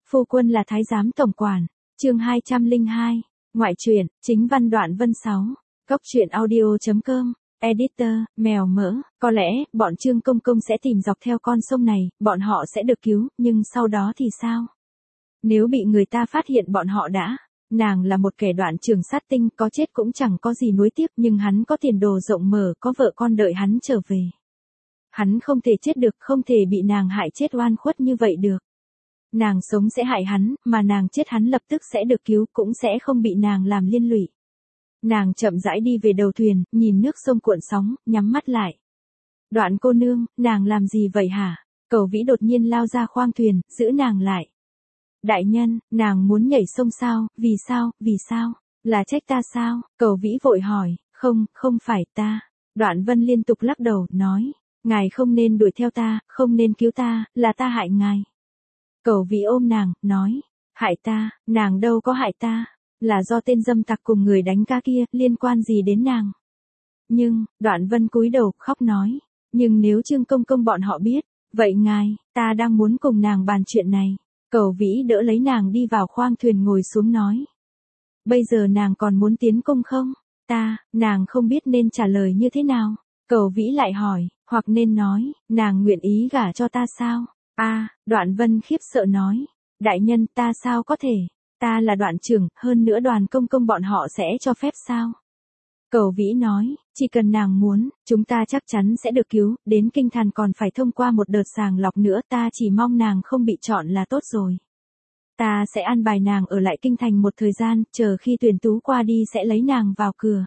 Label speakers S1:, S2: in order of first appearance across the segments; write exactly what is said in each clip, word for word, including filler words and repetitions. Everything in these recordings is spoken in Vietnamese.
S1: Phu quân là thái giám tổng quản. Chương hai trăm lẻ hai. Ngoại truyện, chính văn Đoạn Vân sáu. Cốc truyện audio chấm com. Editor, mèo mỡ, có lẽ, bọn Trương Công Công sẽ tìm dọc theo con sông này, bọn họ sẽ được cứu, nhưng sau đó thì sao? Nếu bị người ta phát hiện bọn họ đã, nàng là một kẻ đoạn trường sát tinh, có chết cũng chẳng có gì nuối tiếc, nhưng hắn có tiền đồ rộng mở, có vợ con đợi hắn trở về. Hắn không thể chết được, không thể bị nàng hại chết oan khuất như vậy được. Nàng sống sẽ hại hắn, mà nàng chết hắn lập tức sẽ được cứu, cũng sẽ không bị nàng làm liên lụy. Nàng chậm rãi đi về đầu thuyền, nhìn nước sông cuộn sóng, nhắm mắt lại. Đoạn cô nương, nàng làm gì vậy hả? Cẩu Vĩ đột nhiên lao ra khoang thuyền, giữ nàng lại. Đại nhân, nàng muốn nhảy sông sao, vì sao, vì sao? Là trách ta sao? Cẩu Vĩ vội hỏi, không, không phải ta. Đoạn Vân liên tục lắc đầu, nói, ngài không nên đuổi theo ta, không nên cứu ta, là ta hại ngài. Cẩu Vĩ ôm nàng, nói, hại ta, nàng đâu có hại ta. Là do tên dâm tặc cùng người đánh ca kia, liên quan gì đến nàng? Nhưng, Đoạn Vân cúi đầu, khóc nói, nhưng nếu Trương Công Công bọn họ biết, vậy ngài, ta đang muốn cùng nàng bàn chuyện này. Cẩu Vĩ đỡ lấy nàng đi vào khoang thuyền ngồi xuống nói. Bây giờ nàng còn muốn tiến cung không? Ta, nàng không biết nên trả lời như thế nào. Cẩu Vĩ lại hỏi, hoặc nên nói, nàng nguyện ý gả cho ta sao? A, Đoạn Vân khiếp sợ nói, đại nhân ta sao có thể? Ta là Đoạn trưởng, hơn nữa Đoàn Công Công bọn họ sẽ cho phép sao? Cẩu Vĩ nói, chỉ cần nàng muốn, chúng ta chắc chắn sẽ được cứu, đến kinh thành còn phải thông qua một đợt sàng lọc nữa, ta chỉ mong nàng không bị chọn là tốt rồi. Ta sẽ an bài nàng ở lại kinh thành một thời gian, chờ khi tuyển tú qua đi sẽ lấy nàng vào cửa.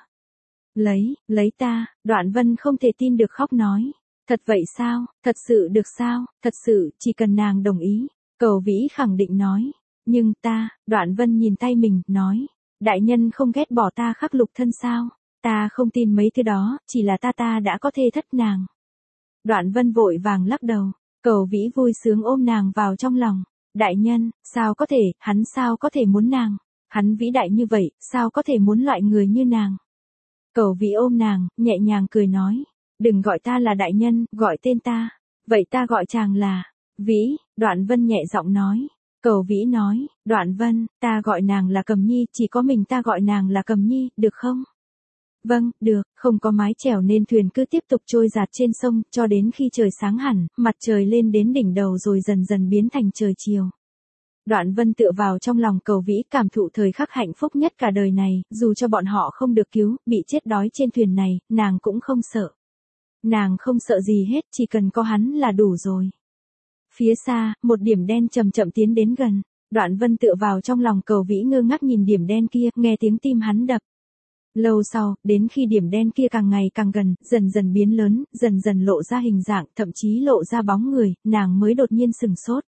S1: Lấy, lấy ta, Đoạn Vân không thể tin được khóc nói. Thật vậy sao, thật sự được sao, thật sự, chỉ cần nàng đồng ý. Cẩu Vĩ khẳng định nói. Nhưng ta, Đoạn Vân nhìn tay mình, nói. Đại nhân không ghét bỏ ta khắc lục thân sao? Ta không tin mấy thứ đó, chỉ là ta ta đã có thê thất nàng. Đoạn Vân vội vàng lắc đầu. Cẩu Vĩ vui sướng ôm nàng vào trong lòng. Đại nhân, sao có thể, hắn sao có thể muốn nàng? Hắn vĩ đại như vậy, sao có thể muốn loại người như nàng? Cẩu Vĩ ôm nàng, nhẹ nhàng cười nói. Đừng gọi ta là đại nhân, gọi tên ta. Vậy ta gọi chàng là Vĩ. Đoạn Vân nhẹ giọng nói. Cẩu Vĩ nói, Đoạn Vân, ta gọi nàng là Cầm Nhi, chỉ có mình ta gọi nàng là Cầm Nhi, được không? Vâng, được, không có mái chèo nên thuyền cứ tiếp tục trôi dạt trên sông, cho đến khi trời sáng hẳn, mặt trời lên đến đỉnh đầu rồi dần dần biến thành trời chiều. Đoạn Vân tựa vào trong lòng Cẩu Vĩ, cảm thụ thời khắc hạnh phúc nhất cả đời này, dù cho bọn họ không được cứu, bị chết đói trên thuyền này, nàng cũng không sợ. Nàng không sợ gì hết, chỉ cần có hắn là đủ rồi. Phía xa, một điểm đen chậm chậm tiến đến gần. Đoạn Vân tựa vào trong lòng Cẩu Vĩ, ngơ ngác nhìn điểm đen kia, nghe tiếng tim hắn đập. Lâu sau, đến khi điểm đen kia càng ngày càng gần, dần dần biến lớn, dần dần lộ ra hình dạng, thậm chí lộ ra bóng người, nàng mới đột nhiên sừng sốt.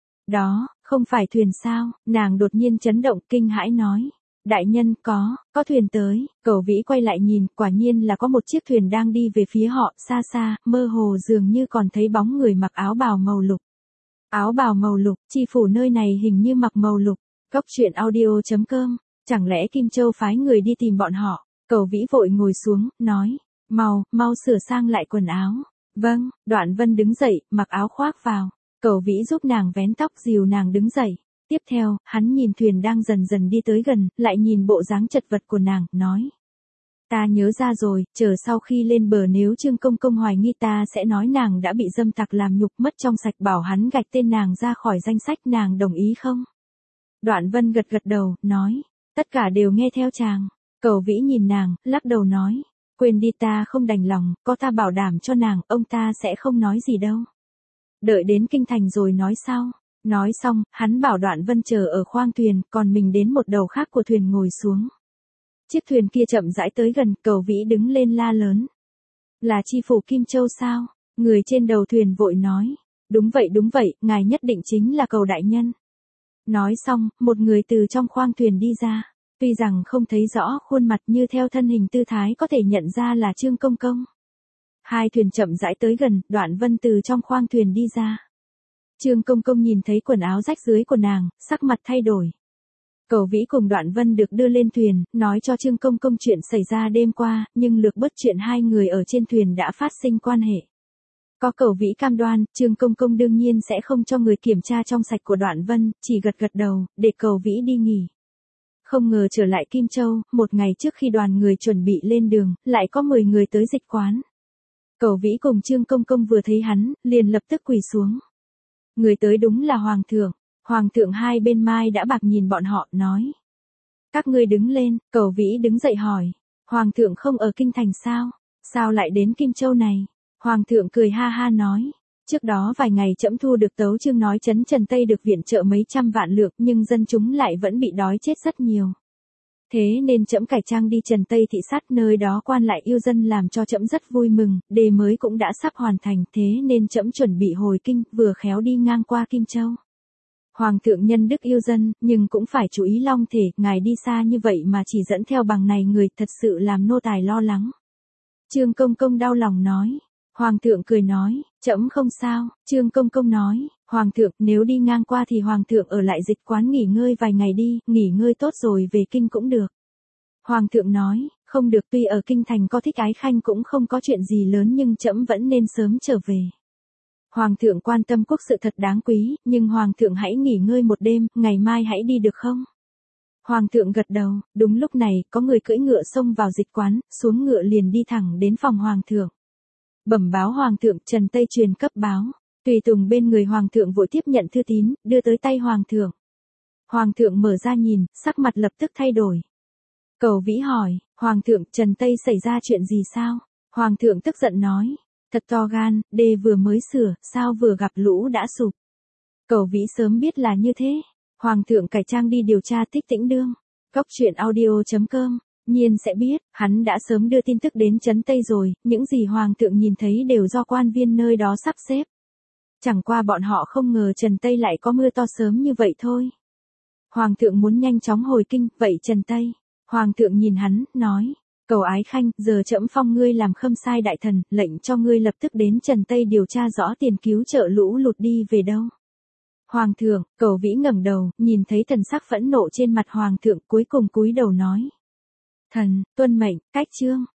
S1: Đó, không phải thuyền sao? Nàng đột nhiên chấn động, kinh hãi nói. Đại nhân, có, có thuyền tới. Cẩu Vĩ quay lại nhìn, quả nhiên là có một chiếc thuyền đang đi về phía họ, xa xa, mơ hồ dường như còn thấy bóng người mặc áo bào màu lục. Áo bào màu lục, chi phủ nơi này hình như mặc màu lục. Cốc truyện audio chấm com. Chẳng lẽ Kim Châu phái người đi tìm bọn họ? Cẩu Vĩ vội ngồi xuống, nói. Mau, mau sửa sang lại quần áo. Vâng, Đoạn Vân đứng dậy, mặc áo khoác vào. Cẩu Vĩ giúp nàng vén tóc, dìu nàng đứng dậy. Tiếp theo, hắn nhìn thuyền đang dần dần đi tới gần, lại nhìn bộ dáng chật vật của nàng, nói. Ta nhớ ra rồi, chờ sau khi lên bờ nếu Trương Công Công hoài nghi ta sẽ nói nàng đã bị dâm tặc làm nhục mất trong sạch, bảo hắn gạch tên nàng ra khỏi danh sách, nàng đồng ý không? Đoạn Vân gật gật đầu, nói. Tất cả đều nghe theo chàng. Cẩu Vĩ nhìn nàng, lắc đầu nói. Quên đi, ta không đành lòng, có ta bảo đảm cho nàng, ông ta sẽ không nói gì đâu. Đợi đến kinh thành rồi nói sau. Nói xong, hắn bảo Đoạn Vân chờ ở khoang thuyền, còn mình đến một đầu khác của thuyền ngồi xuống. Chiếc thuyền kia chậm rãi tới gần, Cẩu Vĩ đứng lên la lớn. Là chi phủ Kim Châu sao? Người trên đầu thuyền vội nói. Đúng vậy đúng vậy, ngài nhất định chính là Cẩu đại nhân. Nói xong, một người từ trong khoang thuyền đi ra. Tuy rằng không thấy rõ khuôn mặt, như theo thân hình tư thái có thể nhận ra là Trương Công Công. Hai thuyền chậm rãi tới gần, Đoạn Vân từ trong khoang thuyền đi ra. Trương Công Công nhìn thấy quần áo rách rưới của nàng, sắc mặt thay đổi. Cẩu Vĩ cùng Đoạn Vân được đưa lên thuyền, nói cho Trương Công Công chuyện xảy ra đêm qua, nhưng lược bớt chuyện hai người ở trên thuyền đã phát sinh quan hệ. Có Cẩu Vĩ cam đoan, Trương Công Công đương nhiên sẽ không cho người kiểm tra trong sạch của Đoạn Vân, chỉ gật gật đầu, để Cẩu Vĩ đi nghỉ. Không ngờ trở lại Kim Châu, một ngày trước khi đoàn người chuẩn bị lên đường, lại có mười người tới dịch quán. Cẩu Vĩ cùng Trương Công Công vừa thấy hắn, liền lập tức quỳ xuống. Người tới đúng là Hoàng thượng. Hoàng thượng hai bên mai đã bạc nhìn bọn họ, nói. Các ngươi đứng lên, Cẩu Vĩ đứng dậy hỏi. Hoàng thượng không ở Kinh Thành sao? Sao lại đến Kim Châu này? Hoàng thượng cười ha ha nói. Trước đó vài ngày trẫm thu được tấu chương nói trấn Trần Tây được viện trợ mấy trăm vạn lượng, nhưng dân chúng lại vẫn bị đói chết rất nhiều. Thế nên trẫm cải trang đi Trần Tây thị sát, nơi đó quan lại yêu dân làm cho trẫm rất vui mừng, đề mới cũng đã sắp hoàn thành, thế nên trẫm chuẩn bị hồi kinh, vừa khéo đi ngang qua Kim Châu. Hoàng thượng nhân đức yêu dân, nhưng cũng phải chú ý long thể, ngài đi xa như vậy mà chỉ dẫn theo bằng này người, thật sự làm nô tài lo lắng. Trương Công Công đau lòng nói. Hoàng thượng cười nói, trẫm không sao. Trương Công Công nói, Hoàng thượng, nếu đi ngang qua thì Hoàng thượng ở lại dịch quán nghỉ ngơi vài ngày đi, nghỉ ngơi tốt rồi về kinh cũng được. Hoàng thượng nói, không được, tuy ở Kinh Thành có Thích Ái Khanh cũng không có chuyện gì lớn nhưng trẫm vẫn nên sớm trở về. Hoàng thượng quan tâm quốc sự thật đáng quý, nhưng Hoàng thượng hãy nghỉ ngơi một đêm, ngày mai hãy đi được không? Hoàng thượng gật đầu, đúng lúc này, có người cưỡi ngựa xông vào dịch quán, xuống ngựa liền đi thẳng đến phòng Hoàng thượng. Bẩm báo Hoàng thượng, Trần Tây truyền cấp báo. Tùy tùng bên người Hoàng thượng vội tiếp nhận thư tín, đưa tới tay Hoàng thượng. Hoàng thượng mở ra nhìn, sắc mặt lập tức thay đổi. Cẩu Vĩ hỏi, Hoàng thượng, Trần Tây xảy ra chuyện gì sao? Hoàng thượng tức giận nói, thật to gan, đê vừa mới sửa, sao vừa gặp lũ đã sụp. Cẩu Vĩ sớm biết là như thế. Hoàng thượng cải trang đi điều tra Tích Tĩnh Đương. Cốc truyện audio chấm com. Nhiên sẽ biết, hắn đã sớm đưa tin tức đến Trấn Tây rồi, những gì Hoàng thượng nhìn thấy đều do quan viên nơi đó sắp xếp. Chẳng qua bọn họ không ngờ Trần Tây lại có mưa to sớm như vậy thôi. Hoàng thượng muốn nhanh chóng hồi kinh, vậy Trần Tây. Hoàng thượng nhìn hắn, nói, Cẩu Ái Khanh, giờ trẫm phong ngươi làm khâm sai đại thần, lệnh cho ngươi lập tức đến Trần Tây điều tra rõ tiền cứu trợ lũ lụt đi về đâu. Hoàng thượng, Cẩu Vĩ ngẩng đầu, nhìn thấy thần sắc phẫn nộ trên mặt Hoàng thượng, cuối cùng cúi đầu nói. Thần, tuân mệnh, cách chương.